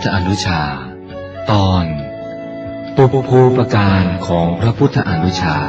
ธอนุชาตอนปุพพูปการของพระพุทธอนุชา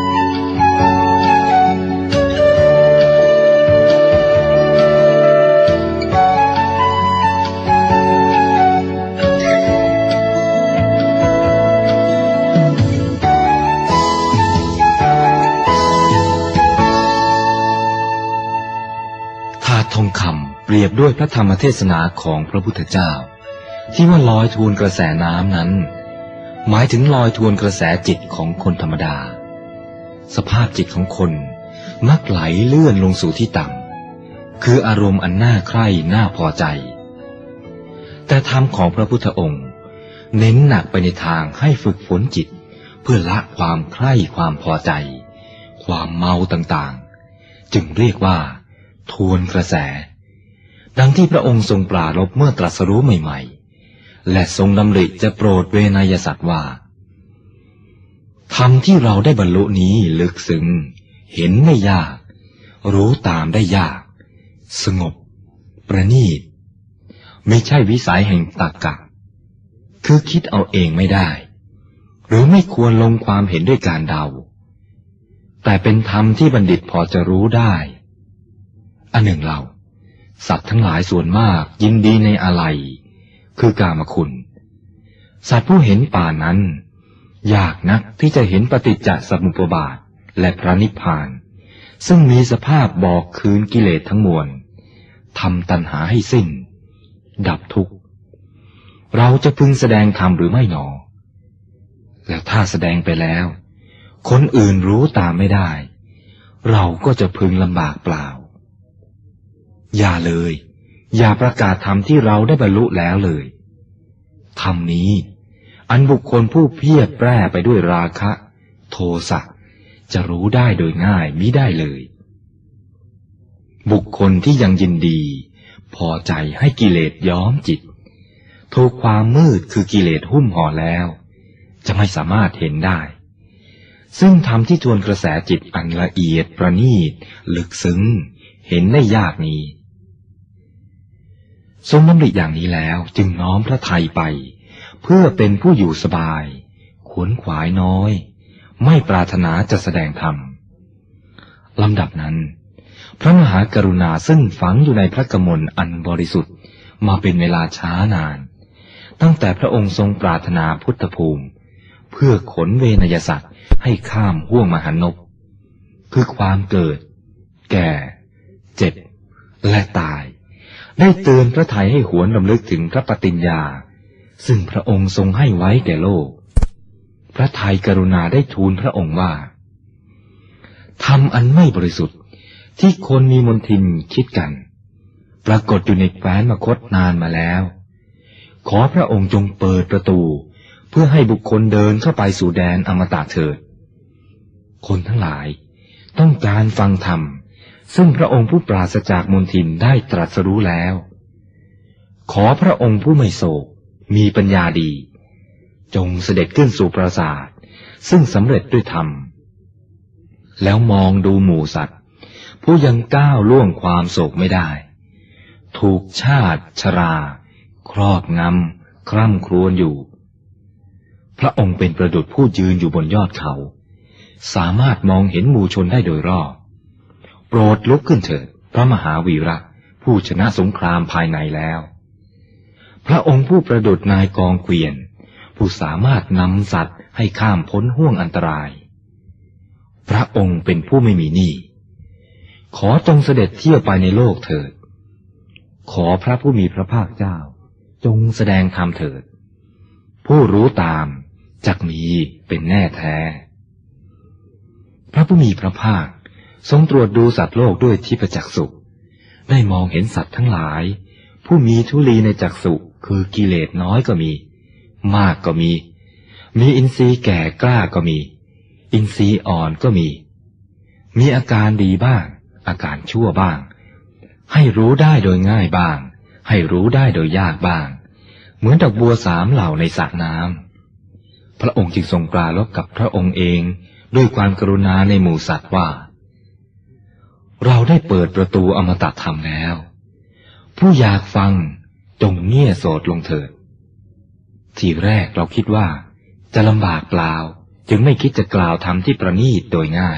ถาดทองคำเปรียบด้วยพระธรรมเทศนาของพระพุทธเจ้าที่ว่าลอยทวนกระแสน้ำนั้นหมายถึงลอยทวนกระแสจิตของคนธรรมดาสภาพจิตของคนมักไหลเลื่อนลงสู่ที่ต่ำคืออารมณ์อันน่าใคร่น่าพอใจแต่ธรรมของพระพุทธองค์เน้นหนักไปในทางให้ฝึกฝนจิตเพื่อละความใคร่ความพอใจความเมาต่างๆจึงเรียกว่าทวนกระแสดังที่พระองค์ทรงปรารภเมื่อตรัสรู้ใหม่ๆและทรงดำริจะโปรดเวนยสัตว์ว่าธรรมที่เราได้บรรลุนี้ลึกซึ้งเห็นไม่ยากรู้ตามได้ยากสงบประณีตไม่ใช่วิสัยแห่งตรรกะคือคิดเอาเองไม่ได้หรือไม่ควรลงความเห็นด้วยการเดาแต่เป็นธรรมที่บัณฑิตพอจะรู้ได้อันหนึ่งเราสัตว์ทั้งหลายส่วนมากยินดีในอะไรคือกามคุณสัตว์ผู้เห็นป่านั้นยากนักที่จะเห็นปฏิจจสมุปบาทและพระนิพพานซึ่งมีสภาพบอกคืนกิเลสทั้งมวลทำตัณหาให้สิ้นดับทุกข์เราจะพึงแสดงธรรมหรือไม่หนอแล้วถ้าแสดงไปแล้วคนอื่นรู้ตามไม่ได้เราก็จะพึงลำบากเปล่าอย่าเลยอย่าประกาศธรรมที่เราได้บรรลุแล้วเลยธรรมนี้อันบุคคลผู้เพียรแปร่ไปด้วยราคะโทสะจะรู้ได้โดยง่ายมิได้เลยบุคคลที่ยังยินดีพอใจให้กิเลสย้อมจิตถูกความมืดคือกิเลสหุ้มห่อแล้วจะไม่สามารถเห็นได้ซึ่งธรรมที่ทวนกระแสจิตอันละเอียดประณีตลึกซึ้งเห็นได้ยากนี้ทรงดำริอย่างนี้แล้วจึงน้อมพระทัยไปเพื่อเป็นผู้อยู่สบายขวนขวายน้อยไม่ปรารถนาจะแสดงธรรมลำดับนั้นพระมหากรุณาซึ่งฝังอยู่ในพระกมลอันบริสุทธิ์มาเป็นเวลาช้านานตั้งแต่พระองค์ทรงปรารถนาพุทธภูมิเพื่อขนเวนยสัตว์ให้ข้ามห้วงมหันนบคือความเกิดแก่เจ็บและตายได้เตือนพระทัยให้หวนรำลึกถึงพระปฏิญญาซึ่งพระองค์ทรงให้ไว้แก่โลกพระทัยกรุณาได้ทูลพระองค์ว่าธรรมอันไม่บริสุทธิ์ที่คนมีมนทินคิดกันปรากฏอยู่ในแคว้นมคธนานมาแล้วขอพระองค์จงเปิดประตูเพื่อให้บุคคลเดินเข้าไปสู่แดนอมตะเถิดคนทั้งหลายต้องการฟังธรรมซึ่งพระองค์ผู้ปราศจากมนทินได้ตรัสรู้แล้วขอพระองค์ผู้ไม่โศกมีปัญญาดีจงเสด็จขึ้นสู่ปราสาทซึ่งสำเร็จด้วยธรรมแล้วมองดูหมู่สัตว์ผู้ยังก้าวล่วงความโศกไม่ได้ถูกชาติชราครอบงำคร่ำครวญอยู่พระองค์เป็นประดุจผู้ยืนอยู่บนยอดเขาสามารถมองเห็นหมู่ชนได้โดยรอบโปรดลุกขึ้นเถิดพระมหาวีระผู้ชนะสงครามภายในแล้วพระองค์ผู้ประดุจนายกองเกวียนผู้สามารถนำสัตว์ให้ข้ามพ้นห้วงอันตรายพระองค์เป็นผู้ไม่มีหนี้ขอจงเสด็จเที่ยวไปในโลกเถิดขอพระผู้มีพระภาคเจ้าจงแสดงธรรมเถิดผู้รู้ตามจักมีเป็นแน่แท้พระผู้มีพระภาคทรงตรวจดูสัตว์โลกด้วยทิพจักษุได้มองเห็นสัตว์ทั้งหลายผู้มีทุลีในจักษุคือกิเลสน้อยก็มีมากก็มีอินทรีย์แก่กล้าก็มีอินทรีย์อ่อนก็มีอาการดีบ้างอาการชั่วบ้างให้รู้ได้โดยง่ายบ้างให้รู้ได้โดยยากบ้างเหมือนดอกบัวสามเหล่าในสระน้ำพระองค์จึงทรงปรารภกับพระองค์เองด้วยความกรุณาในหมู่สัตว์ว่าเราได้เปิดประตูอมตะธรรมแล้วผู้อยากฟังจงเงี่ยโสดลงเถิดทีแรกเราคิดว่าจะลำบากเปล่าจึงไม่คิดจะกล่าวธรรมที่ประณีตโดยง่าย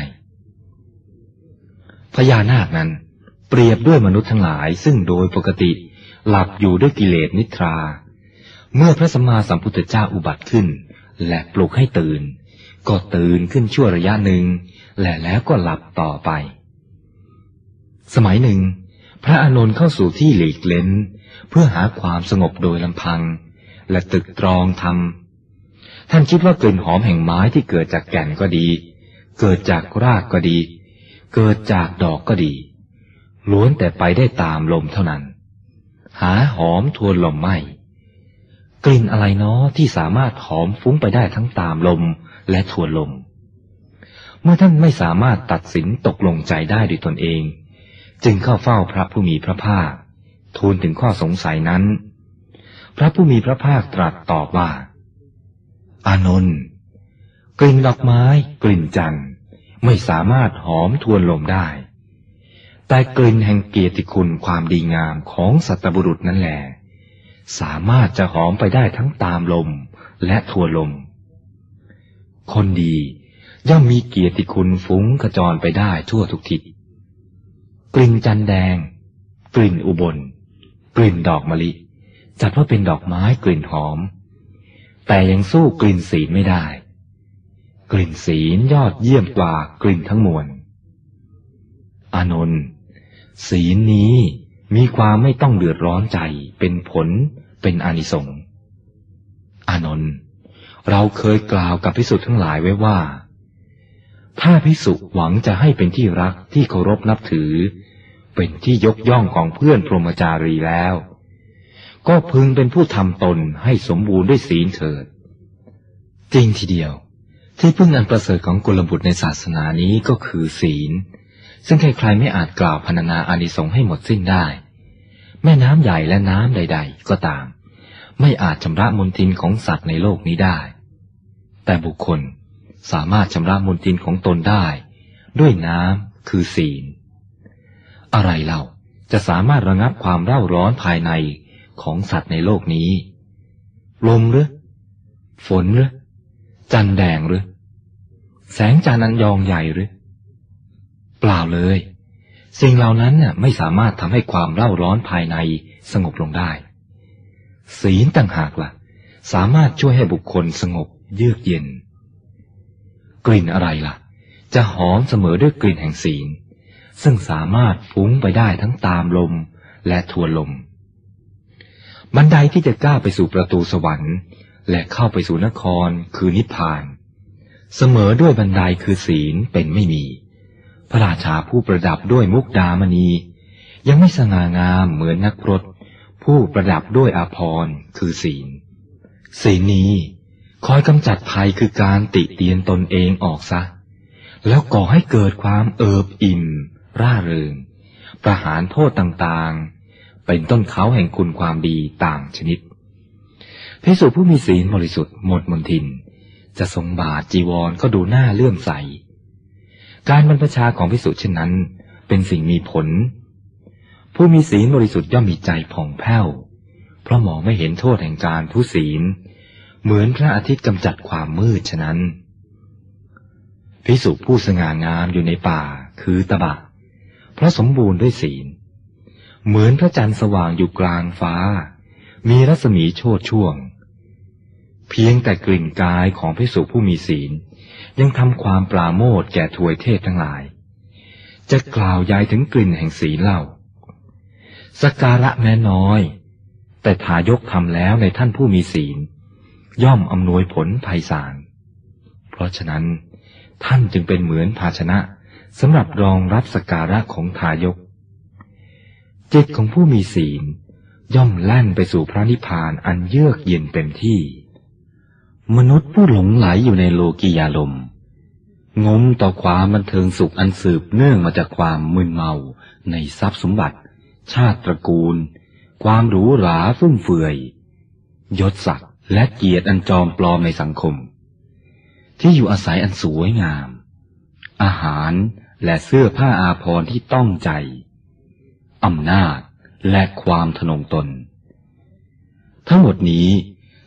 พญานาคนั้นเปรียบด้วยมนุษย์ทั้งหลายซึ่งโดยปกติหลับอยู่ด้วยกิเลสนิทราเมื่อพระสัมมาสัมพุทธเจ้าอุบัติขึ้นและปลุกให้ตื่นก็ตื่นขึ้นชั่วระยะหนึ่งและแล้วก็หลับต่อไปสมัยหนึ่งพระอานนท์เข้าสู่ที่หลีกเล้นเพื่อหาความสงบโดยลำพังและตึกตรองธรรมท่านคิดว่ากลิ่นหอมแห่งไม้ที่เกิดจากแก่นก็ดีเกิดจากรากก็ดีเกิดจากดอกก็ดีล้วนแต่ไปได้ตามลมเท่านั้นหาหอมทวนลมไม่กลิ่นอะไรเนาะที่สามารถหอมฟุ้งไปได้ทั้งตามลมและทวนลมเมื่อท่านไม่สามารถตัดสินตกลงใจได้ด้วยตนเองจึงเข้าเฝ้าพระผู้มีพระภาคทูลถึงข้อสงสัยนั้นพระผู้มีพระภาคตรัสตอบว่าอานนท์กลิ่นดอกไม้กลิ่นจันทร์ไม่สามารถหอมทวนลมได้แต่กลิ่นแห่งเกียรติคุณความดีงามของสัตบุรุษนั่นแหละสามารถจะหอมไปได้ทั้งตามลมและทวนลมคนดีย่อมมีเกียรติคุณฟุ้งกระจรไปได้ทั่วทุกทิศกลิ่นจันแดงกลิ่นอุบลกลิ่นดอกมะลิจัดว่าเป็นดอกไม้กลิ่นหอมแต่ยังสู้กลิ่นศีลไม่ได้กลิ่นศีลยอดเยี่ยมกว่ากลิ่นทั้งมวลอานนท์ศีลนี้มีความไม่ต้องเดือดร้อนใจเป็นผลเป็นอานิสงส์อานนท์เราเคยกล่าวกับภิกษุทั้งหลายไว้ว่าถ้าภิกษุหวังจะให้เป็นที่รักที่เคารพนับถือเป็นที่ยกย่องของเพื่อนพรหมจารีแล้วก็พึงเป็นผู้ทำตนให้สมบูรณ์ด้วยศีลเถิดจริงทีเดียวที่พึ่งอันประเสริฐของกุลบุตรในศาสนานี้ก็คือศีลซึ่งใครๆไม่อาจกล่าวพรรณนาอานิสงส์ให้หมดสิ้นได้แม่น้ำใหญ่และน้ำใดๆก็ตามไม่อาจชำระมลทินของสัตว์ในโลกนี้ได้แต่บุคคลสามารถชำระมลทินของตนได้ด้วยน้ำคือศีลอะไรเล่าจะสามารถระงับความเร่าร้อนภายในของสัตว์ในโลกนี้ลมหรือฝนหรือจันแดงหรือแสงจันทร์อันยองใหญ่หรือเปล่าเลยสิ่งเหล่านั้นไม่สามารถทำให้ความเร่าร้อนภายในสงบลงได้ศีลต่างหากล่ะสามารถช่วยให้บุคคลสงบเยือกเย็นกลิ่นอะไรล่ะจะหอมเสมอด้วยกลิ่นแห่งศีลซึ่งสามารถฟุ้งไปได้ทั้งตามลมและทวนลมบันไดที่จะก้าวไปสู่ประตูสวรรค์และเข้าไปสู่นครคือนิพพานเสมอด้วยบันไดคือศีลเป็นไม่มีพระราชาผู้ประดับด้วยมุกดามณียังไม่สง่างามเหมือนนักพรตผู้ประดับด้วยอาภรณ์คือศีลนี้คอยกำจัดภัยคือการติเตียนตนเองออกซะแล้วก่อให้เกิดความเอิบอิ่มร่าเริงประหารโทษต่างๆเป็นต้นเขาแห่งคุณความดีต่างชนิดภิกษุผู้มีศีลบริสุทธิ์หมดมลทินจะทรงบาทจีวรก็ดูน่าเลื่อมใสการบรรพชาของภิกษุเช่นนั้นเป็นสิ่งมีผลผู้มีศีลบริสุทธิ์ย่อมมีใจผ่องแผ้วเพราะมองไม่เห็นโทษแห่งการทุศีลเหมือนพระอาทิตย์กำจัดความมืดฉะนั้นภิกษุผู้สง่างามอยู่ในป่าคือตบะเพราะสมบูรณ์ด้วยศีลเหมือนพระจันทร์สว่างอยู่กลางฟ้ามีรัศมีโชติช่วงเพียงแต่กลิ่นกายของภิกษุผู้มีศีลยังทำความปราโมทย์แก่ทวยเทพทั้งหลายจะกล่าวยายถึงกลิ่นแห่งศีลเล่าสักการะแม้น้อยแต่ทายกทำแล้วในท่านผู้มีศีลย่อมอำนวยผลไพศาลเพราะฉะนั้นท่านจึงเป็นเหมือนภาชนะสำหรับรองรับสักการะของทายกจิตของผู้มีศีลย่อมแล่นไปสู่พระนิพพานอันเยือกเย็นเต็มที่มนุษย์ผู้หลงไหลอยู่ในโลกียาลมงมต่อความบันเทิงสุขอันสืบเนื่องมาจากความมึนเมาในทรัพย์สมบัติชาติตระกูลความหรูหราฟุ่มเฟือยยศศักดิ์และเกียรติอันจอมปลอมในสังคมที่อยู่อาศัยอันสวยงามอาหารและเสื้อผ้าอาภรณ์ที่ต้องใจอำนาจและความทะนงตนทั้งหมดนี้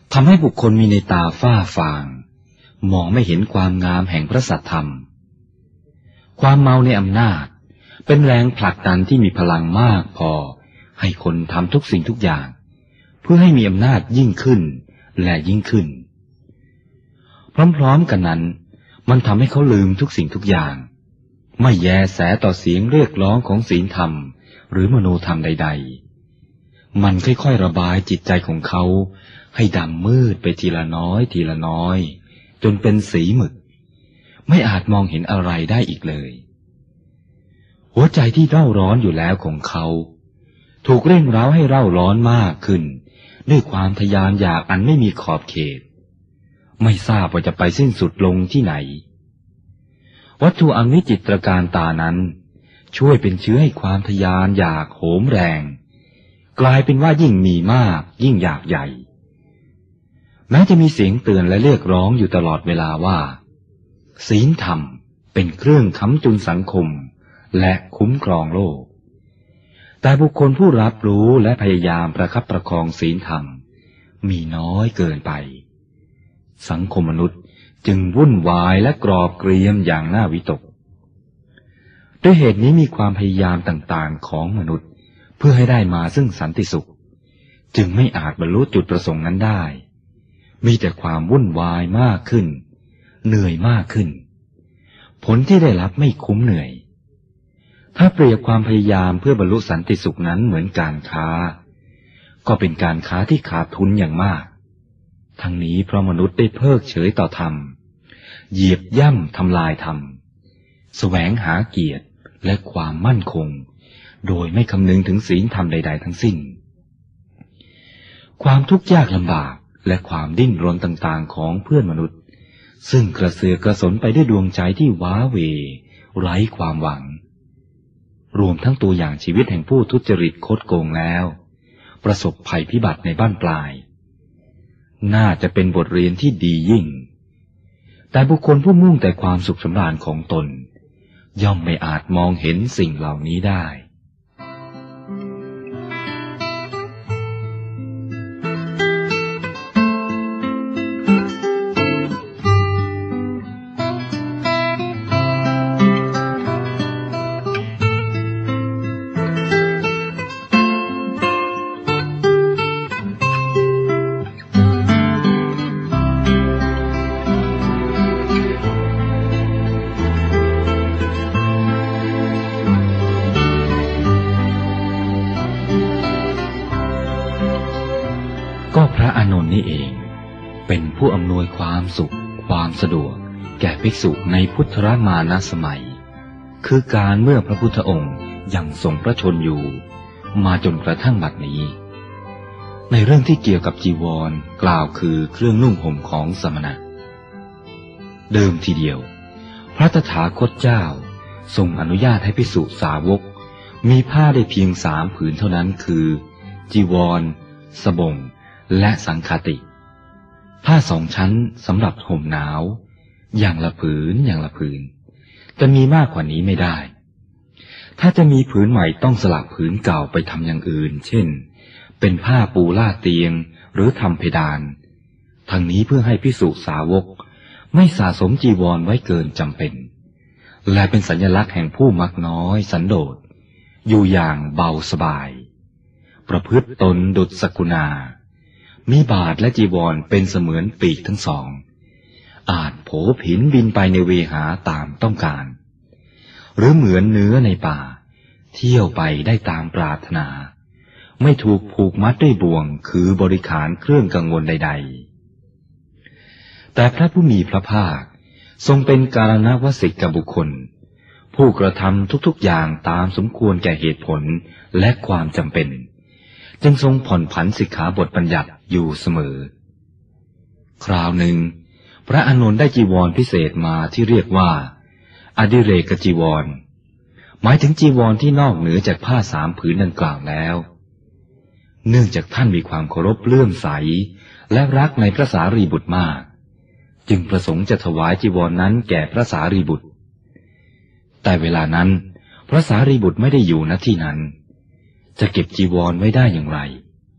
ทำให้บุคคลมีในตาฝ้าฟางมองไม่เห็นความงามแห่งพระสัทธรรมความเมาในอำนาจเป็นแรงผลักดันที่มีพลังมากพอให้คนทำทุกสิ่งทุกอย่างเพื่อให้มีอำนาจยิ่งขึ้นและยิ่งขึ้นพร้อมๆกันนั้นมันทำให้เขาลืมทุกสิ่งทุกอย่างไม่แยแสต่อเสียงเรียกร้องของศีลธรรมหรือมโนธรรมใดๆมันค่อยๆระบายจิตใจของเขาให้ดำมืดไปทีละน้อยทีละน้อยจนเป็นสีหมึกไม่อาจมองเห็นอะไรได้อีกเลยหัวใจที่เร่าร้อนอยู่แล้วของเขาถูกเร่งเร้าให้เร่าร้อนมากขึ้นด้วยความทะยานอยากอันไม่มีขอบเขตไม่ทราบว่าจะไปสิ้นสุดลงที่ไหนวัตถุอันวิจิตรการตานั้นช่วยเป็นเชื้อให้ความทะยานอยากโหมแรงกลายเป็นว่ายิ่งมีมากยิ่งอยากใหญ่แม้จะมีเสียงเตือนและเรียกร้องอยู่ตลอดเวลาว่าศีลธรรมเป็นเครื่องค้ำจุนสังคมและคุ้มครองโลกแต่บุคคลผู้รับรู้และพยายามประคับประคองศีลธรรมมีน้อยเกินไปสังคมมนุษย์จึงวุ่นวายและกรอบเกรียมอย่างน่าวิตกด้วยเหตุนี้มีความพยายามต่างๆของมนุษย์เพื่อให้ได้มาซึ่งสันติสุขจึงไม่อาจบรรลุจุดประสงค์นั้นได้มีแต่ความวุ่นวายมากขึ้นเหนื่อยมากขึ้นผลที่ได้รับไม่คุ้มเหนื่อยถ้าเปรียบความพยายามเพื่อบรรลุสันติสุขนั้นเหมือนการค้าก็เป็นการค้าที่ขาดทุนอย่างมากทั้งนี้เพราะมนุษย์ได้เพิกเฉยต่อธรรมเหยียบย่ำทำลายธรรมแสวงหาเกียรติและความมั่นคงโดยไม่คำนึงถึงศีลธรรมใดๆทั้งสิ้นความทุกข์ยากลำบากและความดิ้นรนต่างๆของเพื่อนมนุษย์ซึ่งกระเสือกกระสนไปด้วยดวงใจที่ว้าเหวไร้ความหวังรวมทั้งตัวอย่างชีวิตแห่งผู้ทุจริตคดโกงแล้วประสบภัยพิบัติในบ้านปลายน่าจะเป็นบทเรียนที่ดียิ่งแต่บุคคลผู้มุ่งแต่ความสุขสำราญของตนย่อมไม่อาจมองเห็นสิ่งเหล่านี้ได้ผู้อำนวยความสุขความสะดวกแก่ภิกษุในพุทธรามานสมัยคือการเมื่อพระพุทธองค์ยังทรงพระชนอยู่มาจนกระทั่งบัดนี้ในเรื่องที่เกี่ยวกับจีวรกล่าวคือเครื่องนุ่งห่มของสมณะเดิมทีเดียวพระตถาคตเจ้าทรงอนุญาตให้ภิกษุสาวกมีผ้าได้เพียง3 ผืนเท่านั้นคือจีวรสบงและสังฆาติผ้า2 ชั้นสำหรับห่มหนาวอย่างละผืนอย่างละผืนจะมีมากกว่านี้ไม่ได้ถ้าจะมีผืนใหม่ต้องสลับผืนเก่าไปทำอย่างอื่นเช่นเป็นผ้าปูลาดเตียงหรือทำเพดานทั้งนี้เพื่อให้ภิกษุสาวกไม่สะสมจีวรไว้เกินจำเป็นและเป็นสัญลักษณ์แห่งผู้มักน้อยสันโดษอยู่อย่างเบาสบายประพฤติตนดุจสกุณามีบาทและจีวรเป็นเสมือนปีกทั้งสองอาจโผผินบินไปในเวหาตามต้องการหรือเหมือนเนื้อในป่าเที่ยวไปได้ตามปรารถนาไม่ถูกผูกมัดด้วยบ่วงคือบริขารเครื่องกังวลใดๆแต่พระผู้มีพระภาคทรงเป็นกาลวสิกบุคคลผู้กระทำทุกๆอย่างตามสมควรแก่เหตุผลและความจำเป็นจึงทรงผ่อนผันสิกขาบทบัญญัติอยู่เสมอคราวหนึ่งพระอานนท์ได้จีวรพิเศษมาที่เรียกว่าอดิเรกจีวรหมายถึงจีวรที่นอกเหนือจากผ้า3 ผืนดังกล่าวแล้วเนื่องจากท่านมีความเคารพเลื่อมใสและรักในพระสารีบุตรมากจึงประสงค์จะถวายจีวรนั้นแก่พระสารีบุตรแต่เวลานั้นพระสารีบุตรไม่ได้อยู่ณที่นั้นจะเก็บจีวรไว้ได้อย่างไร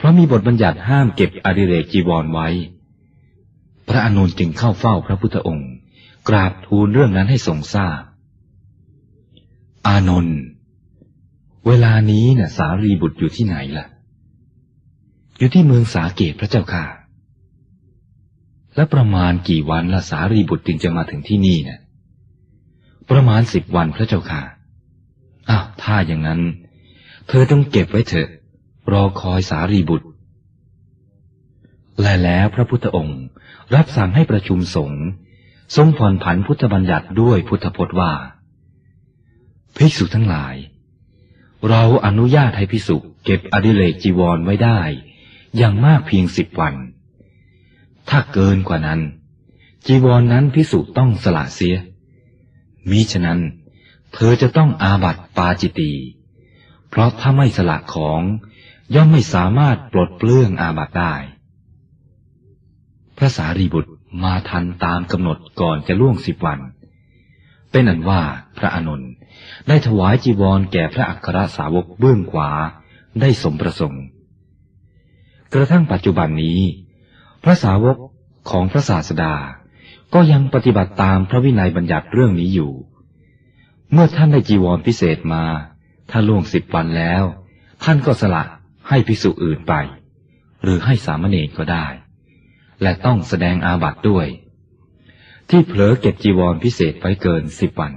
เพราะมีบทบัญญัติห้ามเก็บอดิเรกจีวรไว้พระอานนท์จึงเข้าเฝ้าพระพุทธองค์กราบทูลเรื่องนั้นให้ทรงทราบอานนท์เวลานี้น่ะสารีบุตรอยู่ที่ไหนล่ะอยู่ที่เมืองสาเกตพระเจ้าค่ะและประมาณกี่วันละสารีบุตรจึงจะมาถึงที่นี่น่ะประมาณ10 วันพระเจ้าค่ะอ้าวถ้าอย่างนั้นเธอต้องเก็บไว้เถอะรอคอยสารีบุตรและแล้วพระพุทธองค์รับสั่งให้ประชุมสงฆ์ทรงผ่อนผันพุทธบัญญัติด้วยพุทธพจน์ว่าภิกษุทั้งหลายเราอนุญาตให้ภิกษุเก็บอดิเรกจีวรไว้ได้อย่างมากเพียง10 วันถ้าเกินกว่านั้นจีวรนั้นภิกษุต้องสละเสียมิฉะนั้นเธอจะต้องอาบัติปาจิตีเพราะถ้าไม่สละของย่อมไม่สามารถปลดเปลื้องอาบัติได้พระสารีบุตรมาทันตามกำหนดก่อนจะล่วง10 วันเป็นอันว่าพระอานนท์ได้ถวายจีวรแก่พระอัครสาวกเบื้องขวาได้สมประสงค์กระทั่งปัจจุบันนี้พระสาวกของพระศาสดาก็ยังปฏิบัติตามพระวินัยบัญญัติเรื่องนี้อยู่เมื่อท่านได้จีวรพิเศษมาถ้าล่วง10 วันแล้วท่านก็สละให้ภิกษุอื่นไปหรือให้สามเณรก็ได้และต้องแสดงอาบัติด้วยที่เผลอเก็บจีวรพิเศษไว้เกิน10 วัน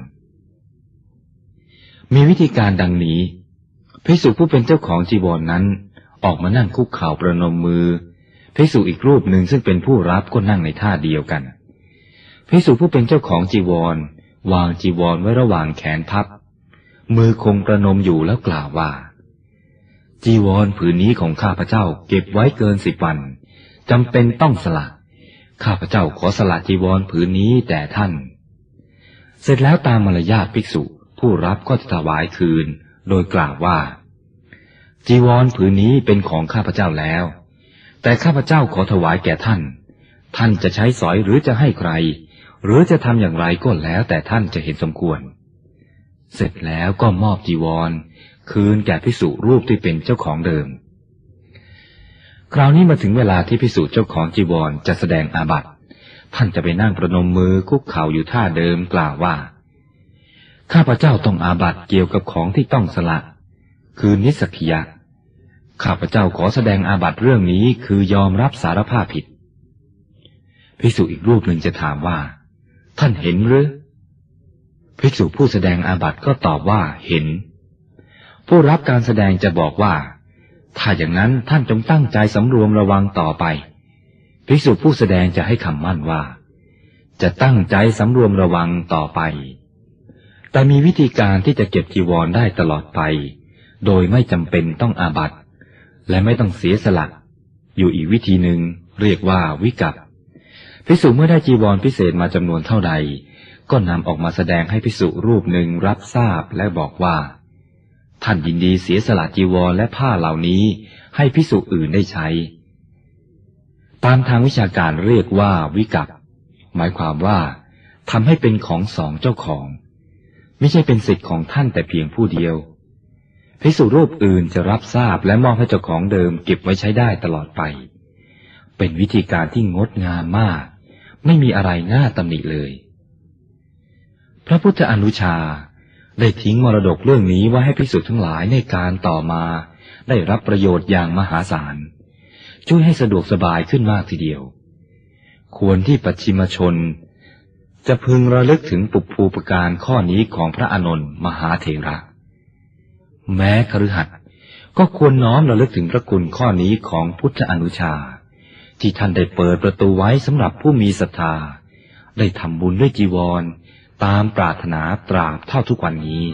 มีวิธีการดังนี้ภิกษุผู้เป็นเจ้าของจีวรนั้นออกมานั่งคุกเข่าประนมมือภิกษุอีกรูปหนึ่งซึ่งเป็นผู้รับก็นั่งในท่าเดียวกันภิกษุผู้เป็นเจ้าของจีวรวางจีวรไว้ระหว่างแขนพับมือคงประนมอยู่แล้วกล่าวว่าจีวรผืนนี้ของข้าพเจ้าเก็บไว้เกิน10 วันจำเป็นต้องสละข้าพเจ้าขอสละจีวรผืนนี้แด่ท่านเสร็จแล้วตามมารยาทภิกษุผู้รับก็จะถวายคืนโดยกล่าวว่าจีวรผืนนี้เป็นของข้าพเจ้าแล้วแต่ข้าพเจ้าขอถวายแก่ท่านท่านจะใช้สอยหรือจะให้ใครหรือจะทำอย่างไรก็แล้วแต่ท่านจะเห็นสมควรเสร็จแล้วก็มอบจีวรคืนแก่ภิกษุรูปที่เป็นเจ้าของเดิมคราวนี้มาถึงเวลาที่ภิกษุเจ้าของจีวรจะแสดงอาบัติท่านจะไปนั่งประนมมือคุกเข่าอยู่ท่าเดิมกล่าวว่าข้าพเจ้าต้องอาบัติเกี่ยวกับของที่ต้องสละคือนิสสกิยะข้าพเจ้าขอแสดงอาบัติเรื่องนี้คือยอมรับสารภาพผิดภิกษุอีกรูปหนึ่งจะถามว่าท่านเห็นหรือภิกษุผู้แสดงอาบัติก็ตอบว่าเห็นผู้รับการแสดงจะบอกว่าถ้าอย่างนั้นท่านจงตั้งใจสำรวมระวังต่อไปภิกษุผู้แสดงจะให้คำมั่นว่าจะตั้งใจสำรวมระวังต่อไปแต่มีวิธีการที่จะเก็บจีวรได้ตลอดไปโดยไม่จำเป็นต้องอาบัติและไม่ต้องเสียสละอยู่อีกวิธีหนึ่งเรียกว่าวิกัปภิกษุเมื่อได้จีวรพิเศษมาจำนวนเท่าใดก็นำออกมาแสดงให้ภิกษุรูปหนึ่งรับทราบและบอกว่าท่านยินดีเสียสละจีวรและผ้าเหล่านี้ให้ภิกษุอื่นได้ใช้ตามทางวิชาการเรียกว่าวิกัปหมายความว่าทำให้เป็นของสองเจ้าของไม่ใช่เป็นสิทธิ์ของท่านแต่เพียงผู้เดียวภิกษุรูปอื่นจะรับทราบและมอบให้เจ้าของเดิมเก็บไว้ใช้ได้ตลอดไปเป็นวิธีการที่งดงามมากไม่มีอะไรน่าตำหนิเลยพระพุทธอนุชาได้ทิ้งมรดกเรื่องนี้ไว้ให้ภิกษุทั้งหลายในการต่อมาได้รับประโยชน์อย่างมหาศาลช่วยให้สะดวกสบายขึ้นมากทีเดียวควรที่ปัจฉิมชนจะพึงระลึกถึงปุพพูปการข้อนี้ของพระอานนท์มหาเถระแม้คฤหัสถ์ก็ควรน้อมระลึกถึงพระคุณข้อนี้ของพุทธอนุชาที่ท่านได้เปิดประตูไว้สำหรับผู้มีศรัทธาได้ทำบุญด้วยจีวรตามปรารถนาตราบเท่าทุกวันนี้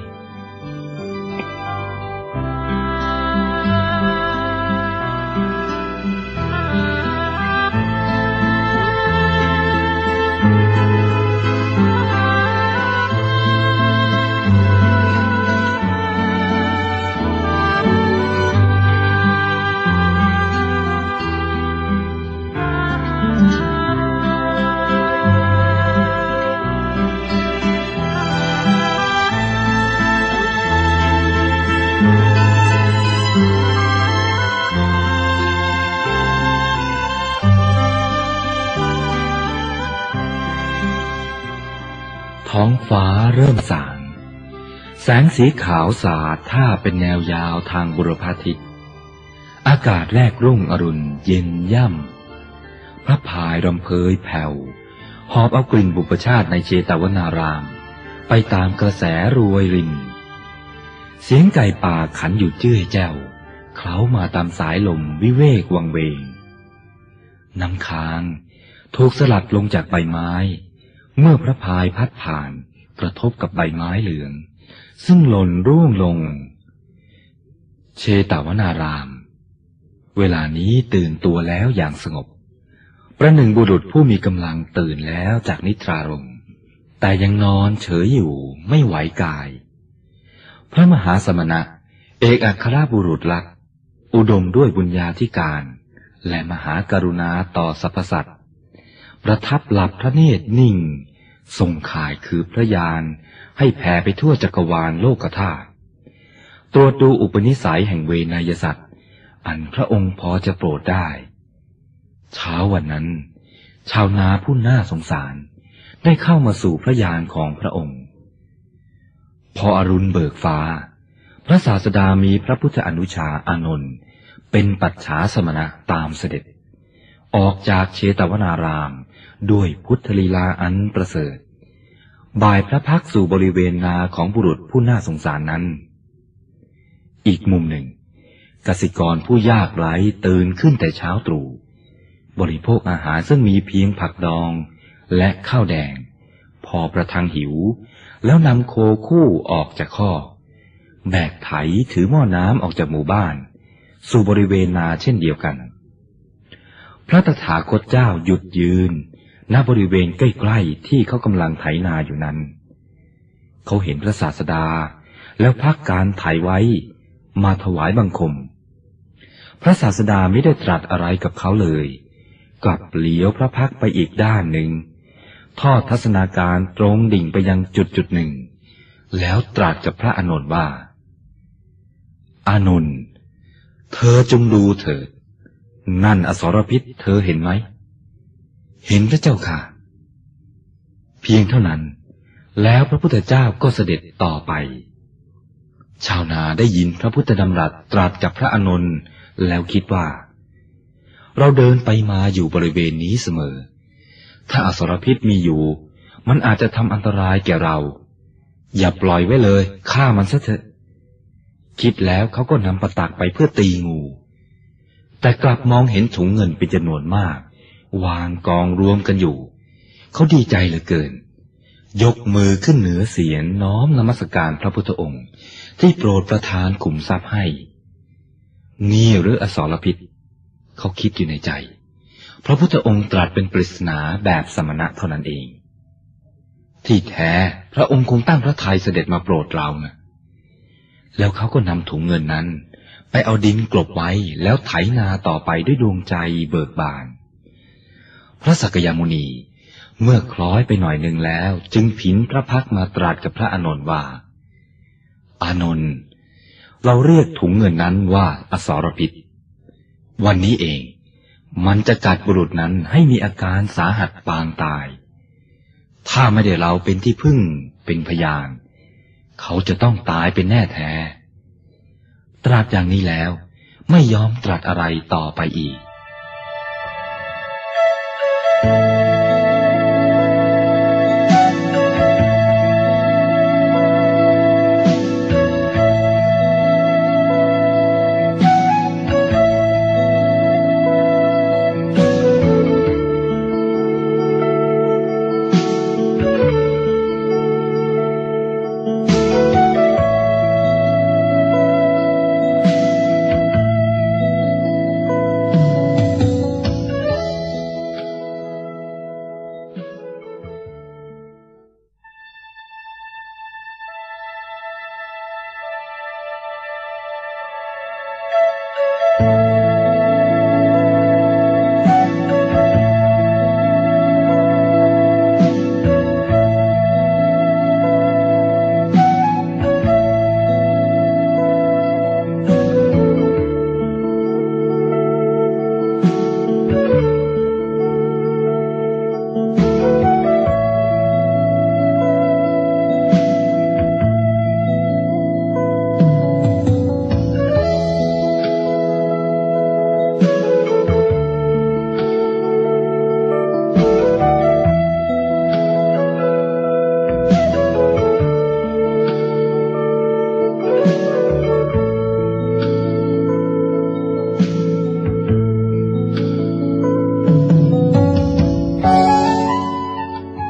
ท้องฟ้าเริ่มสางแสงสีขาวสาดท่าเป็นแนวยาวทางบุรพาทิตย์อากาศแรกรุ่งอรุณเย็นย่ำพระพายรำเพยแผ่วหอบเอากลิ่นบุพชาติในเชตวนารามไปตามกระแสรวยรินเสียงไก่ป่าขันอยู่เจ้ยแจ้วเคล้ามาตามสายลมวิเวกวังเวงน้ำค้างถูกสลัดลงจากใบไม้เมื่อพระพายพัดผ่านกระทบกับใบไม้เหลืองซึ่งหล่นร่วงลงเชตวนารามเวลานี้ตื่นตัวแล้วอย่างสงบประหนึ่งบุรุษผู้มีกำลังตื่นแล้วจากนิทรารมณ์แต่ยังนอนเฉยอยู่ไม่ไหวกายพระมหาสมณะเอกอัครบุรุษลักษณ์อุดมด้วยบุญญาธิการและมหากรุณาต่อสรรพสัตว์ประทับหลับพระเนตรนิ่งทรงข่ายคือพระญาณให้แผ่ไปทั่วจักรวาลโลกธาตุตรวจดูอุปนิสัยแห่งเวนยสัตว์อันพระองค์พอจะโปรดได้เช้าวันนั้นชาวนาผู้น่าสงสารได้เข้ามาสู่พระญาณของพระองค์พออรุณเบิกฟ้าพระศาสดามีพระพุทธอนุชาอานนท์เป็นปัจฉาสมณะตามเสด็จออกจากเชตวนารามด้วยพุทธลีลาอันประเสริฐบ่ายพระพักสู่บริเวณนาของบุรุษผู้น่าสงสารนั้นอีกมุมหนึ่งกสิกรผู้ยากไร้ตื่นขึ้นแต่เช้าตรู่บริโภคอาหารซึ่งมีเพียงผักดองและข้าวแดงพอประทังหิวแล้วนำโคคู่ออกจากคอกแบกไถถือหม้อน้ำออกจากหมู่บ้านสู่บริเวณนาเช่นเดียวกันพระตถาคตเจ้าหยุดยืนณบริเวณใกล้ๆที่เขากำลังไถนาอยู่นั้นเขาเห็นพระศาสดาแล้วพักการไถไว้มาถวายบังคมพระศาสดาไม่ได้ตรัสอะไรกับเขาเลยกลับเหลียวพระพักไปอีกด้านหนึ่งทอดทัศนาการตรงดิ่งไปยังจุดหนึ่งแล้วตรัสกับพระอานนท์ว่าอานนท์เธอจงดูเถิดนั่นอสรพิษเธอเห็นไหมเห็นพระเจ้าค่ะเพียงเท่านั้นแล้วพระพุทธเจ้าก็เสด็จต่อไปชาวนาได้ยินพระพุทธดำรัสตรัสกับพระอานนท์แล้วคิดว่าเราเดินไปมาอยู่บริเวณนี้เสมอถ้าอสรพิษมีอยู่มันอาจจะทำอันตรายแก่เราอย่าปล่อยไว้เลยฆ่ามันซะเถอะคิดแล้วเขาก็นำประตักไปเพื่อตีงูแต่กลับมองเห็นถุงเงินเป็นจำนวนมากวางกองรวมกันอยู่เขาดีใจเหลือเกินยกมือขึ้นเหนือเสียรน้อมนมัสการพระพุทธองค์ที่โปรดประทานขุมทรัพย์ให้นี่หรืออสรพิษเขาคิดอยู่ในใจพระพุทธองค์ตรัสเป็นปริศนาแบบสมณะเท่านั้นเองที่แท้พระองค์คงตั้งพระทัยเสด็จมาโปรดเรานะแล้วเขาก็นำถุงเงินนั้นไปเอาดินกลบไว้แล้วไถนาต่อไปด้วยดวงใจเบิกบานพระสักยมุนีเมื่อคล้อยไปหน่อยหนึ่งแล้วจึงผินพระพักมาตรัสกับพระอานนท์ว่าอานนท์เราเรียกถุงเงินนั้นว่าอสรพิษวันนี้เองมันจะกัดบุรุษนั้นให้มีอาการสาหัสปางตายถ้าไม่ได้เราเป็นที่พึ่งเป็นพยานเขาจะต้องตายเป็นแน่แท้ตรัสอย่างนี้แล้วไม่ยอมตรัสอะไรต่อไปอีก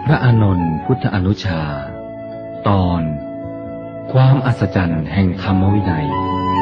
ระอานนท์พุทธอนุชาตอนความอัศจรรย์แห่งธรรมวินัย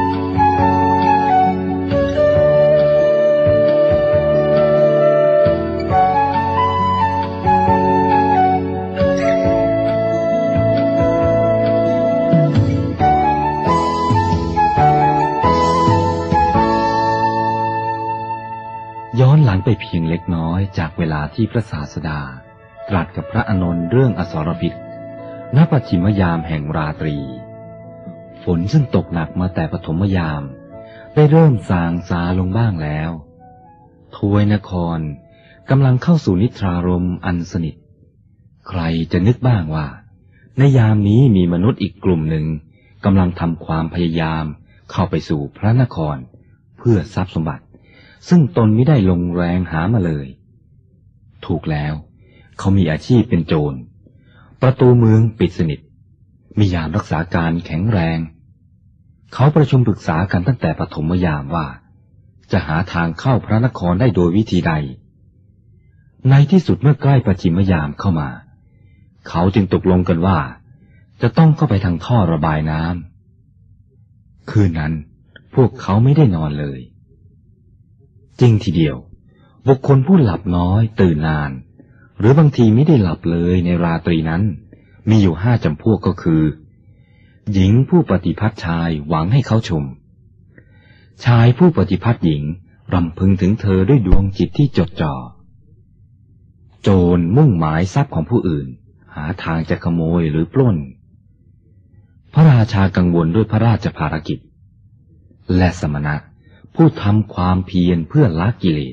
ย้อนหลังไปเพียงเล็กน้อยจากเวลาที่พระศาสดาตรัสกับพระอานนท์เรื่องอสรพิษณปัจฉิมยามแห่งราตรีฝนซึ่งตกหนักมาแต่ปฐมยามได้เริ่มสางซาลงบ้างแล้วทวยนครกำลังเข้าสู่นิทรารมอันสนิทใครจะนึกบ้างว่าในยามนี้มีมนุษย์อีกกลุ่มหนึ่งกำลังทำความพยายามเข้าไปสู่พระนครเพื่อทรัพย์สมบัติซึ่งตนไม่ได้ลงแรงหามาเลยถูกแล้วเขามีอาชีพเป็นโจรประตูเมืองปิดสนิทมียามรักษาการแข็งแรงเขาประชุมปรึกษากันตั้งแต่ปฐมยามว่าจะหาทางเข้าพระนครได้โดยวิธีใดในที่สุดเมื่อใกล้ปัจฉิมยามเข้ามาเขาจึงตกลงกันว่าจะต้องเข้าไปทางท่อระบายน้ำคืนนั้นพวกเขาไม่ได้นอนเลยจริงทีเดียวบุคคลผู้หลับน้อยตื่นนานหรือบางทีไม่ได้หลับเลยในราตรีนั้นมีอยู่5 จำพวกก็คือหญิงผู้ปฏิพัติชายหวังให้เขาชมชายผู้ปฏิพัติหญิงรำพึงถึงเธอด้วยดวงจิตที่จดจ่อโจรมุ่งหมายทรัพย์ของผู้อื่นหาทางจะขโมยหรือปล้นพระราชากังวลด้วยพระราชภารกิจและสมณะผู้ทำความเพียรเพื่อละกิเลส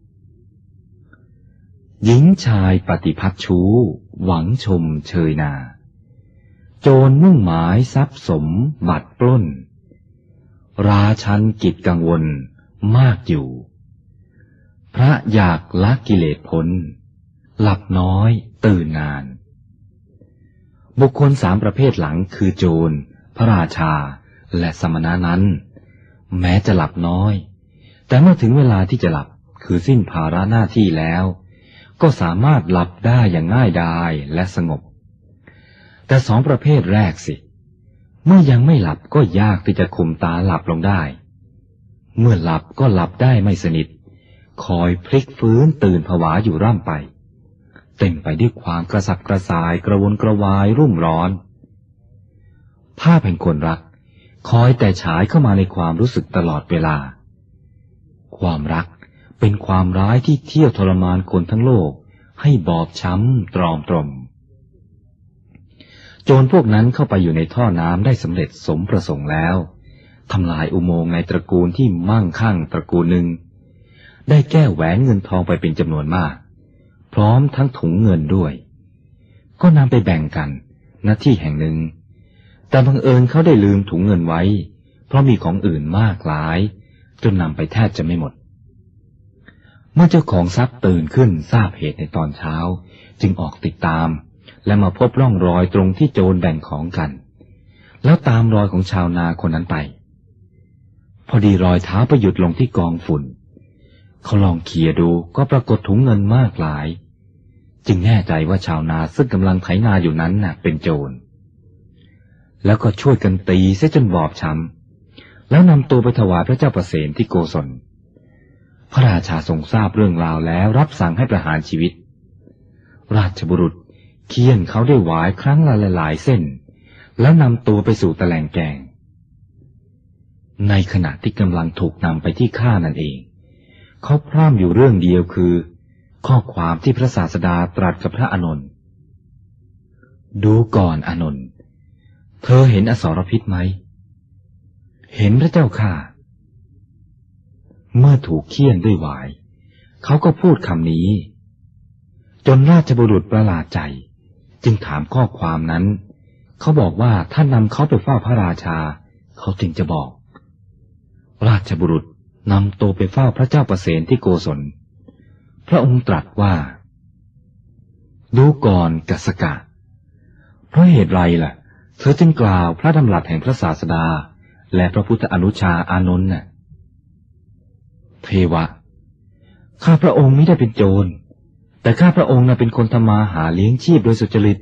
หญิงชายปฏิพัติชู้หวังชมเชยนาโจรมุ่งหมายทรัพย์สมบัติปล้นราชันกิจกังวลมากอยู่พระอยากละกิเลสพ้นหลับน้อยตื่นนานบุคคล3 ประเภทหลังคือโจรพระราชาและสมณะนั้นแม้จะหลับน้อยแต่เมื่อถึงเวลาที่จะหลับคือสิ้นภาระหน้าที่แล้วก็สามารถหลับได้อย่างง่ายดายและสงบแต่2 ประเภทแรกสิเมื่อยังไม่หลับก็ยากที่จะข่มตาหลับลงได้เมื่อหลับก็หลับได้ไม่สนิทคอยพลิกฟื้นตื่นผวาอยู่ร่ำไปเต็มไปด้วยความกระสับกระส่ายกระวนกระวายรุ่มร้อนภาพแห่งคนรักคอยแต่ฉายเข้ามาในความรู้สึกตลอดเวลาความรักเป็นความร้ายที่เที่ยวทรมานคนทั้งโลกให้บอบช้ำตรอมตรมโจรพวกนั้นเข้าไปอยู่ในท่อน้ำได้สำเร็จสมประสงค์แล้วทำลายอุโมงค์ในตระกูลที่มั่งคั่งตระกูลหนึ่งได้แก้แหวนเงินทองไปเป็นจำนวนมากพร้อมทั้งถุงเงินด้วยก็นำไปแบ่งกันณที่แห่งหนึ่งแต่บังเอิญเขาได้ลืมถุงเงินไว้เพราะมีของอื่นมากหลายจนนำไปแทบจะไม่หมดเมื่อเจ้าของทรัพย์ตื่นขึ้นทราบเหตุในตอนเช้าจึงออกติดตามและมาพบร่องรอยตรงที่โจรแบ่งของกันแล้วตามรอยของชาวนาคนนั้นไปพอดีรอยเท้าไปหยุดลงที่กองฝุ่นเขาลองเขี่ยดูก็ปรากฏถุงเงินมากหลายจึงแน่ใจว่าชาวนาซึ่งกำลังไถนาอยู่นั้นน่ะเป็นโจรแล้วก็ช่วยกันตีเสียจนบอบช้ำแล้วนำตัวไปถวายพระเจ้าประเสนที่โกศลพระราชาทรงทราบเรื่องราวแล้วรับสั่งให้ประหารชีวิตราชบุรุษเคี่ยนเขาได้หวายครั้งละหลายเส้นแล้วนำตัวไปสู่ตะแลงแกงในขณะที่กำลังถูกนำไปที่ฆ่านั่นเองเขาพร่ำอยู่เรื่องเดียวคือข้อความที่พระศาสดาตรัสกับพระอานนท์ดูก่อนอานนท์เธอเห็นอสรพิษไหมเห็นพระเจ้าค่ะเมื่อถูกเคี่ยนด้วยหวายเขาก็พูดคำนี้จนราชบุรุษประหลาดใจจึงถามข้อความนั้นเขาบอกว่าถ้านำเขาไปเฝ้าพระราชาเขาจึงจะบอกราชบุรุษนำตัวไปเฝ้าพระเจ้าประเสนที่โกศลพระองค์ตรัสว่าดูก่อนกัสสกะเพราะเหตุไรล่ะเธอจึงกล่าวพระดำรัสแห่งพระศาสดาและพระพุทธอนุชาอานนท์น่ะเทวะข้าพระองค์มิได้เป็นโจรแต่ข้าพระองค์เป็นคนทำมาหาเลี้ยงชีพโดยสุจริต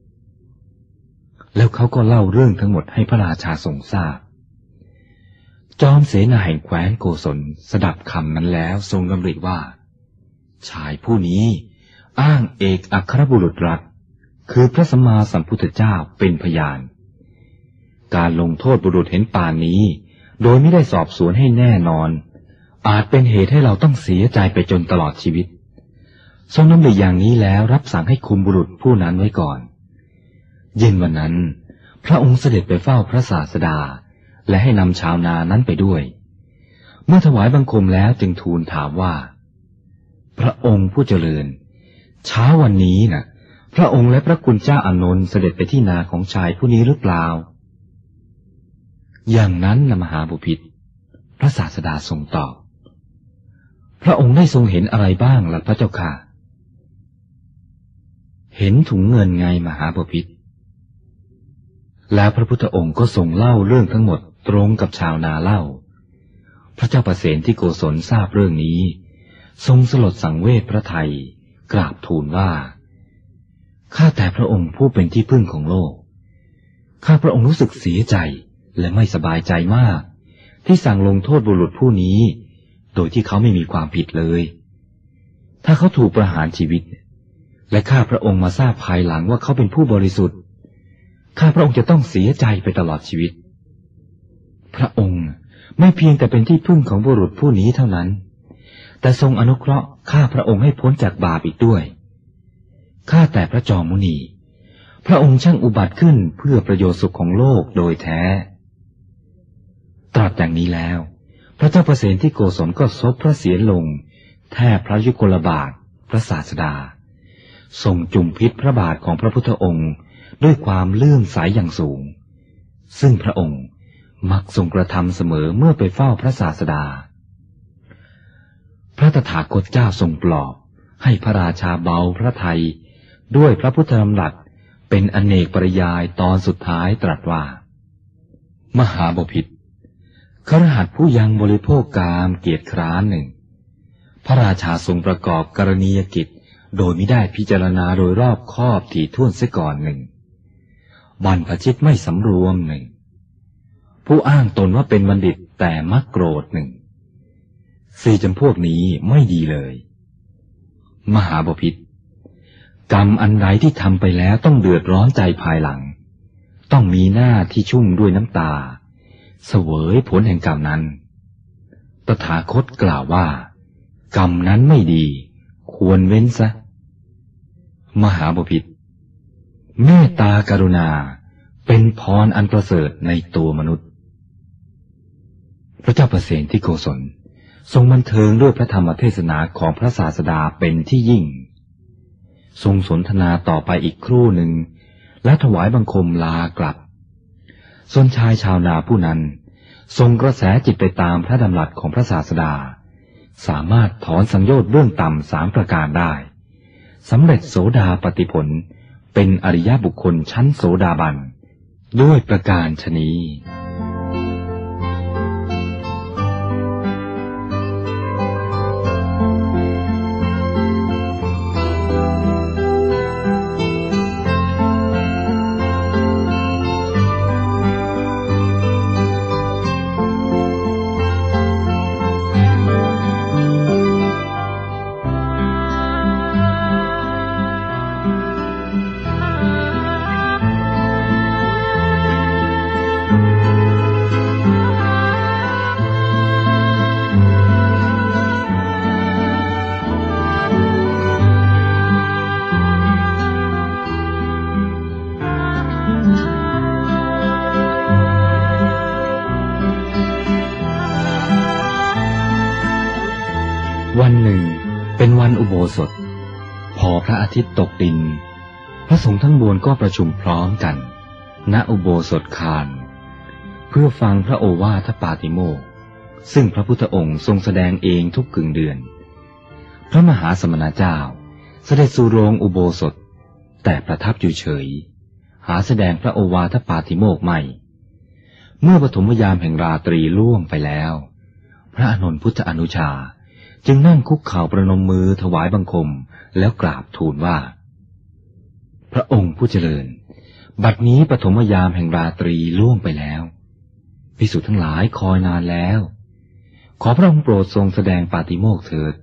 แล้วเขาก็เล่าเรื่องทั้งหมดให้พระราชาทรงทราบจอมเสนาแห่งแคว้นโกศลสดับคำนั้นแล้วทรงดำริว่าชายผู้นี้อ้างเอกอัครบุรุษรักคือพระสัมมาสัมพุทธเจ้าเป็นพยานการลงโทษบุรุษเห็นป่านนี้โดยไม่ได้สอบสวนให้แน่นอนอาจเป็นเหตุให้เราต้องเสียใจไปจนตลอดชีวิตทรงดำริอย่างนี้แล้วรับสั่งให้คุมบุรุษผู้นั้นไว้ก่อนเย็นวันนั้นพระองค์เสด็จไปเฝ้าพระศาสดาและให้นำชาวนานั้นไปด้วยเมื่อถวายบังคมแล้วจึงทูลถามว่าพระองค์ผู้เจริญเช้าวันนี้น่ะพระองค์และพระคุณเจ้าอานนท์เสด็จไปที่นาของชายผู้นี้หรือเปล่าอย่างนั้นนะมหาบพิตรพระศาสดาทรงตอบพระองค์ได้ทรงเห็นอะไรบ้างล่ะพระเจ้าค่ะเห็นถุงเงินไงมหาบพิตรแล้วพระพุทธองค์ก็ทรงเล่าเรื่องทั้งหมดตรงกับชาวนาเล่าพระเจ้าประเสนที่โกศลทราบเรื่องนี้ทรงสลดสังเวชพระทัยกราบทูลว่าข้าแต่พระองค์ผู้เป็นที่พึ่งของโลกข้าพระองค์รู้สึกเสียใจและไม่สบายใจมากที่สั่งลงโทษบุรุษผู้นี้โดยที่เขาไม่มีความผิดเลยถ้าเขาถูกประหารชีวิตและข้าพระองค์มาทราบภายหลังว่าเขาเป็นผู้บริสุทธิ์ข้าพระองค์จะต้องเสียใจไปตลอดชีวิตพระองค์ไม่เพียงแต่เป็นที่พึ่งของบุรุษผู้นี้เท่านั้นแต่ทรงอนุเคราะห์ข้าพระองค์ให้พ้นจากบาปอีกด้วยข้าแต่พระจอมมุนีพระองค์ช่างอุบัติขึ้นเพื่อประโยชน์สุขของโลกโดยแท้ตรัสอย่างนี้แล้วพระเจ้าประเสนที่โกศลก็ซบพระเศียรลงแทบพระยุคลบาทพระศาสดาทรงจุมพิษพระบาทของพระพุทธองค์ด้วยความเลื่อมใสอย่างสูงซึ่งพระองค์มักทรงกระทำเสมอเมื่อไปเฝ้าพระศาสดาพระตถาคตเจ้าทรงปลอบให้พระราชาเบาพระทัยด้วยพระพุทธดำรัสเป็นอเนกปริยายตอนสุดท้ายตรัสว่ามหาบพิตรคฤหัสถ์ผู้ยังบริโภคกามเกียจคร้านหนึ่งพระราชาทรงประกอบกรณียกิจโดยไม่ได้พิจารณาโดยรอบคอบถี่ถ้วนเสียก่อนหนึ่งบรรพชิตไม่สำรวมหนึ่งผู้อ้างตนว่าเป็นบัณฑิตแต่มักโกรธหนึ่งสี่จำพวกนี้ไม่ดีเลยมหาบพิตรกรรมอันใดที่ทำไปแล้วต้องเดือดร้อนใจภายหลังต้องมีหน้าที่ชุ่มด้วยน้ำตาเสวยผลแห่งกรรมนั้นตถาคตกล่าวว่ากรรมนั้นไม่ดีควรเว้นซะมหาบพิตรเมตตากรุณาเป็นพรอันประเสริฐในตัวมนุษย์พระเจ้าประเสนที่โกศลทรงบันเทิงด้วยพระธรรมเทศนาของพระศาสดาเป็นที่ยิ่งทรงสนทนาต่อไปอีกครู่หนึ่งและถวายบังคมลากลับส่วนชายชาวนาผู้นั้นทรงกระแสจิตไปตามพระดำรัสของพระศาสดาสามารถถอนสังโยชน์เบื้องต่ำ3ประการได้สำเร็จโสดาปัตติผลเป็นอริยบุคคลชั้นโสดาบันด้วยประการฉะนี้ วันหนึ่งเป็นวันอุโบสถพอพระอาทิตย์ตกดินพระสงฆ์ทั้งมวลก็ประชุมพร้อมกันณอุโบสถคารเพื่อฟังพระโอวาทปาติโมกข์ซึ่งพระพุทธองค์ทรงแสดงเองทุกกึ่งเดือนพระมหาสมณเจ้าเสด็จสู่โรงอุโบสถแต่ประทับอยู่เฉยหาแสดงพระโอวาทปาติโมกข์ไม่เมื่อปฐมยามแห่งราตรีล่วงไปแล้วพระอานนท์พุทธอนุชาจึงนั่งคุกเข่าประนมมือถวายบังคมแล้วกราบทูลว่าพระองค์ผู้เจริญบัดนี้ปฐมยามแห่งราตรีล่วงไปแล้วภิกษุทั้งหลายคอยนานแล้วขอพระองค์โปรดทรงแสดงปาฏิโมกข์เถิด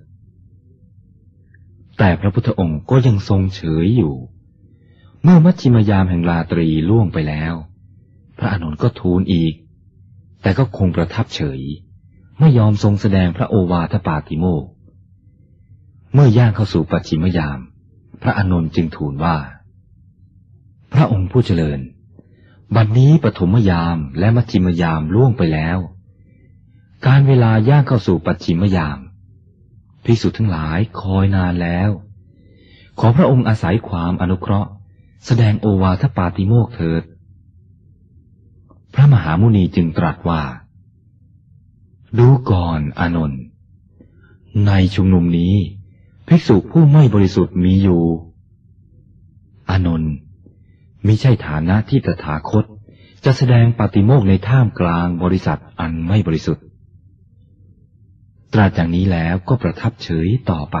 แต่พระพุทธองค์ก็ยังทรงเฉยอยู่เมื่อมัชฌิมยามแห่งราตรีล่วงไปแล้วพระอานนท์ก็ทูลอีกแต่ก็คงประทับเฉยไม่ยอมทรงแสดงพระโอวาทปาติโมกข์เมื่อย่างเข้าสู่ปัจฉิมยามพระอานนท์จึงทูลว่าพระองค์ผู้เจริญบัดนี้ปฐมยามและมัชฌิมยามล่วงไปแล้วการเวลาย่างเข้าสู่ปัจฉิมยามภิกษุทั้งหลายคอยนานแล้วขอพระองค์อาศัยความอนุเคราะห์แสดงโอวาทปาติโมกข์เถิดพระมหามุนีจึงตรัสว่าดูก่อนอานนท์ในชุมนุมนี้ภิกษุผู้ไม่บริสุทธิ์มีอยู่อานนท์มิใช่ฐานะที่ตถาคตจะแสดงปาติโมกข์ในท่ามกลางบริษัทอันไม่บริสุทธิ์ตรัสอย่างนี้แล้วก็ประทับเฉยต่อไป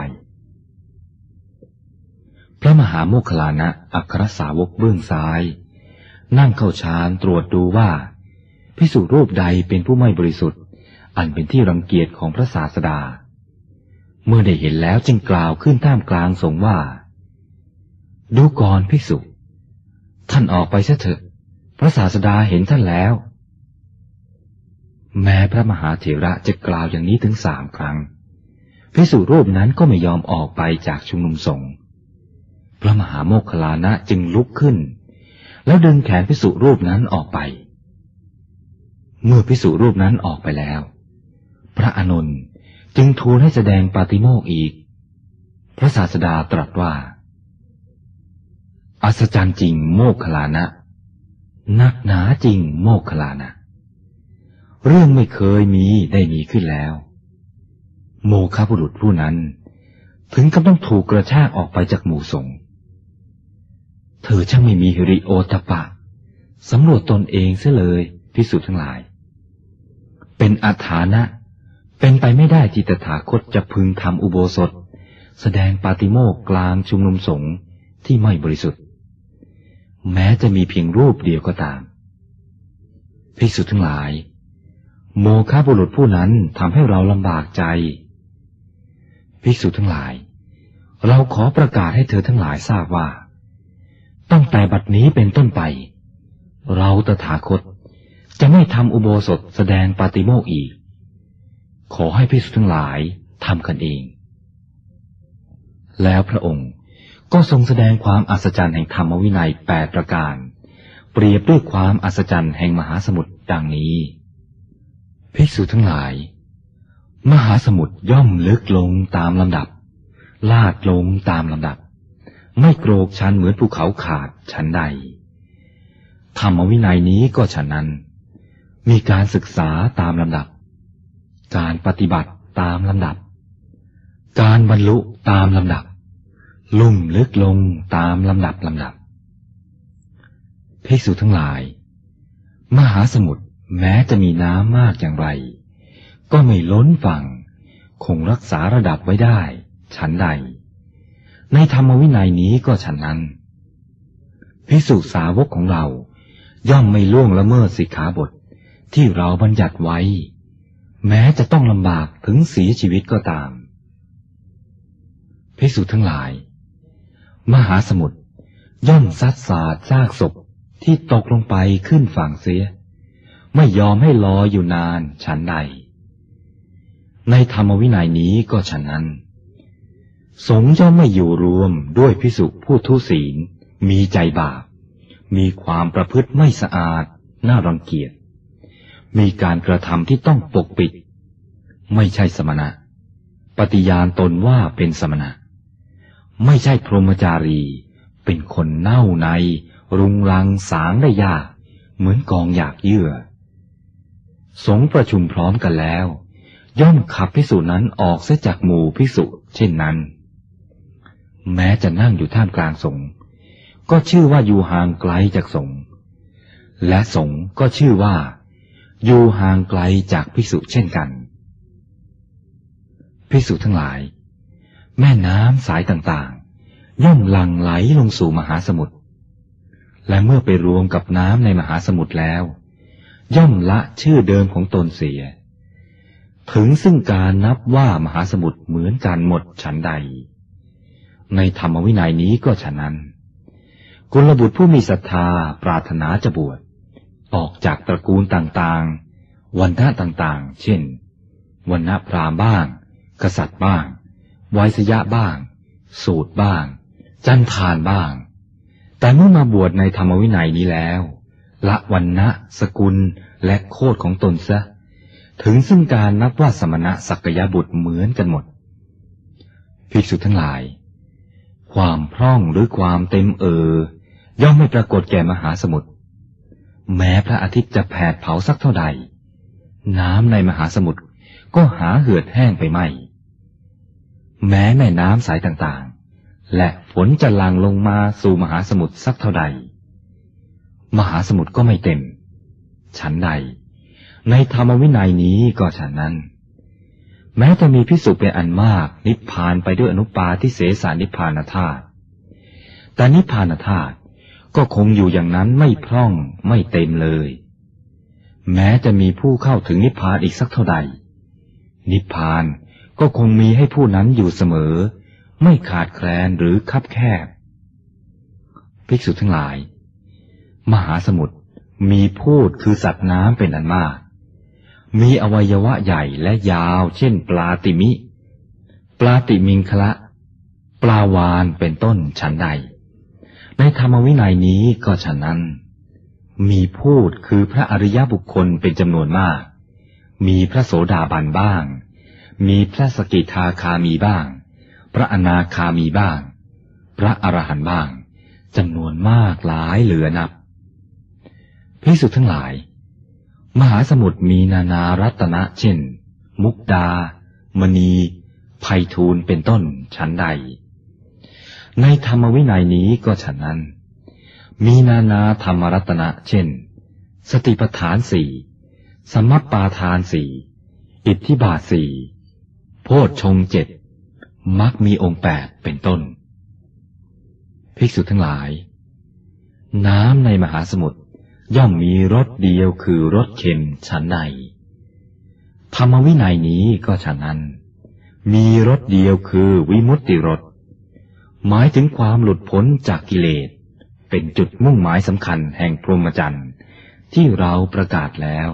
พระมหาโมคคัลลานะอัครสาวกเบื้องซ้ายนั่งเข้าฌานตรวจดูว่าภิกษุรูปใดเป็นผู้ไม่บริสุทธิ์อันเป็นที่รังเกียจของพระศาสดาเมื่อได้เห็นแล้วจึงกล่าวขึ้นท่ามกลางสงฆ์ว่าดูก่อนภิกษุท่านออกไปเสียเถิดพระศาสดาเห็นท่านแล้วแม้พระมหาเถระจะกล่าวอย่างนี้ถึง3 ครั้งภิกษุรูปนั้นก็ไม่ยอมออกไปจากชุมนุมสงฆ์พระมหาโมคคัลลานะจึงลุกขึ้นแล้วดึงแขนภิกษุรูปนั้นออกไปเมื่อภิกษุรูปนั้นออกไปแล้วพระอานนท์จึงทูลให้แสดงปาติโมกข์อีกพระศาสดาตรัสว่าอัศจรรย์จริงโมคคัลลานะนักหนาจริงโมคคัลลานะเรื่องไม่เคยมีได้มีขึ้นแล้วโมฆะบุรุษผู้นั้นถึงกับต้องถูกกระชากออกไปจากหมู่สงฆ์เธอช่างไม่มีหิริโอตตัปปะสำรวจตนเองเสียเลยภิกษุทั้งหลายเป็นอัฏฐานะเป็นไปไม่ได้ที่ตถาคตจะพึงทำอุโบสถแสดงปาติโมกข์กลางชุมนุมสงฆ์ที่ไม่บริสุทธิ์แม้จะมีเพียงรูปเดียวก็ตามภิกษุทั้งหลายโมฆะบุรุษผู้นั้นทำให้เราลำบากใจภิกษุทั้งหลายเราขอประกาศให้เธอทั้งหลายทราบว่าตั้งแต่บัดนี้เป็นต้นไปเราตถาคตจะไม่ทำอุโบสถแสดงปาติโมกข์อีกขอให้ภิกษุทั้งหลายทำกันเองแล้วพระองค์ก็ทรงแสดงความอัศจรรย์แห่งธรรมวินัย8 ประการเปรียบด้วยความอัศจรรย์แห่งมหาสมุทรดังนี้ภิกษุทั้งหลายมหาสมุทรย่อมลึกลงตามลำดับลาดลงตามลำดับไม่โกรกชันเหมือนภูเขาขาดฉันใดธรรมวินัยนี้ก็ฉะนั้นมีการศึกษาตามลำดับการปฏิบัติตามลำดับการบรรลุตามลำดับลุ่มลึกลงตามลำดับภิกษุทั้งหลายมหาสมุทรแม้จะมีน้ำมากอย่างไรก็ไม่ล้นฝั่งคงรักษาระดับไว้ได้ฉันใดในธรรมวินัยนี้ก็ฉันนั้นภิกษุสาวกของเราย่อมไม่ล่วงละเมิดสิกขาบทที่เราบัญญัติไว้แม้จะต้องลำบากถึงเสียชีวิตก็ตามภิกษุทั้งหลายมหาสมุทรย่อมซัดสาดซากศพที่ตกลงไปขึ้นฝั่งเสียไม่ยอมให้ลอยอยู่นานฉันใดในธรรมวินัยนี้ก็ฉะนั้นสงฆ์ย่อมไม่อยู่รวมด้วยภิกษุผู้ทุศีลมีใจบาปมีความประพฤติไม่สะอาดน่ารังเกียจมีการกระทำที่ต้องปกปิดไม่ใช่สมณะปฏิญาณตนว่าเป็นสมณะไม่ใช่พรหมจารีเป็นคนเน่าในรุงรังสางได้ยากเหมือนกองหยากเยื่อสงฆ์ประชุมพร้อมกันแล้วย่อมขับภิกษุนั้นออกเสียจากหมู่ภิกษุเช่นนั้นแม้จะนั่งอยู่ท่ามกลางสงฆ์ก็ชื่อว่าอยู่ห่างไกลจากสงฆ์และสงฆ์ก็ชื่อว่าอยู่ห่างไกลจากภิกษุเช่นกันภิกษุทั้งหลายแม่น้ำสายต่างย่อมหลั่งไหลลงสู่มหาสมุทรและเมื่อไปรวมกับน้ำในมหาสมุทรแล้วย่อมละชื่อเดิมของตนเสียถึงซึ่งการนับว่ามหาสมุทรเหมือนกันหมดฉันใดในธรรมวินัยนี้ก็ฉะนั้นกุลบุตรผู้มีศรัทธาปรารถนาจะบวชออกจากตระกูลต่างๆวรรณะต่างๆเช่นวรรณะพราหมณ์บ้างกษัตริย์บ้างไวยสยะบ้างสูตรบ้างจันทานบ้างแต่เมื่อมาบวชในธรรมวินัยนี้แล้วละวรรณะสกุลและโคตรของตนซะถึงซึ่งการนับว่าสมณะสักยบุตรเหมือนกันหมดภิกษุทั้งหลายความพร่องหรือความเต็มย่อมไม่ปรากฏแก่มหาสมุทรแม้พระอาทิตย์จะแผดเผาสักเท่าใดน้ำในมหาสมุทรก็หาเหือดแห้งไปไม่แม้แม่น้ำสายต่างๆและฝนจะหลั่งลงมาสู่มหาสมุทรสักเท่าใดมหาสมุทรก็ไม่เต็มฉันใดในธรรมวินัยนี้ก็ฉะนั้นแม้จะมีภิกษุเป็นอันมากนิพพานไปด้วยอนุปาทิเสสนิพพานธาตุแต่นิพพานธาตุก็คงอยู่อย่างนั้นไม่พร่องไม่เต็มเลยแม้จะมีผู้เข้าถึงนิพพานอีกสักเท่าใดนิพพานก็คงมีให้ผู้นั้นอยู่เสมอไม่ขาดแคลนหรือคับแคบภิกษุทั้งหลายมหาสมุทรมีพูดคือสัตว์น้ำเป็นอันมากมีอวัยวะใหญ่และยาวเช่นปลาติมิปลาติมิงคละปลาวาฬเป็นต้นฉันใดในธรรมวินัยนี้ก็ฉะนั้นมีพูดคือพระอริยบุคคลเป็นจำนวนมากมีพระโสดาบันบ้างมีพระสกิทาคามีบ้างพระอนาคามีบ้างพระอรหันต์บ้างจำนวนมากหลายเหลือนับภิกษุทั้งหลายมหาสมุทรมีนานารัตนะเช่นมุกดามณีไพฑูรย์เป็นต้นฉันใดในธรรมวินัยนี้ก็ฉะนั้นมีนานาธรรมรัตนะเช่นสติปัฏฐานสี่สัมมัปปาทานสี่อิทธิบาทสี่โพชฌงค์เจ็ดมรรคมีองค์แปดเป็นต้นภิกษุทั้งหลายน้ำในมหาสมุทรย่อมมีรสเดียวคือรสเค็มฉันใดธรรมวินัยนี้ก็ฉะนั้นมีรสเดียวคือวิมุตติรสหมายถึงความหลุดพ้นจากกิเลสเป็นจุดมุ่งหมายสำคัญแห่งพรหมจรรย์ที่เราประกาศแล้ว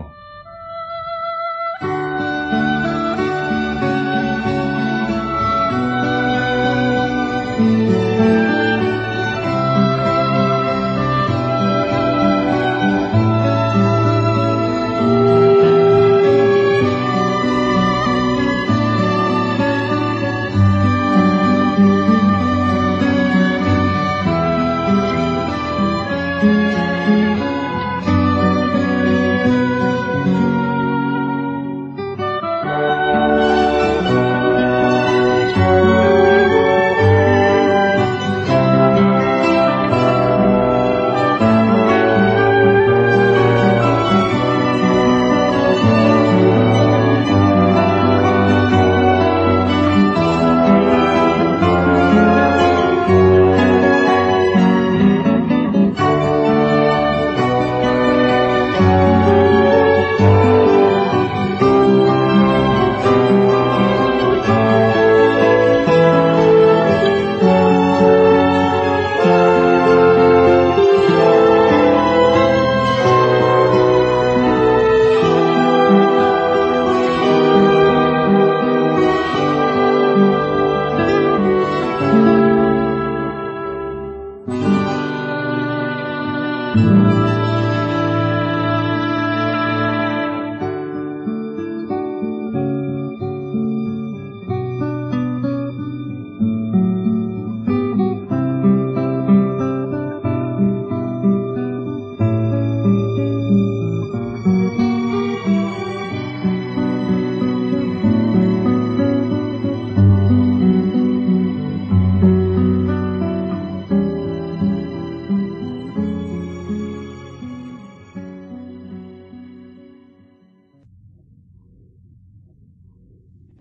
Mm-hmm.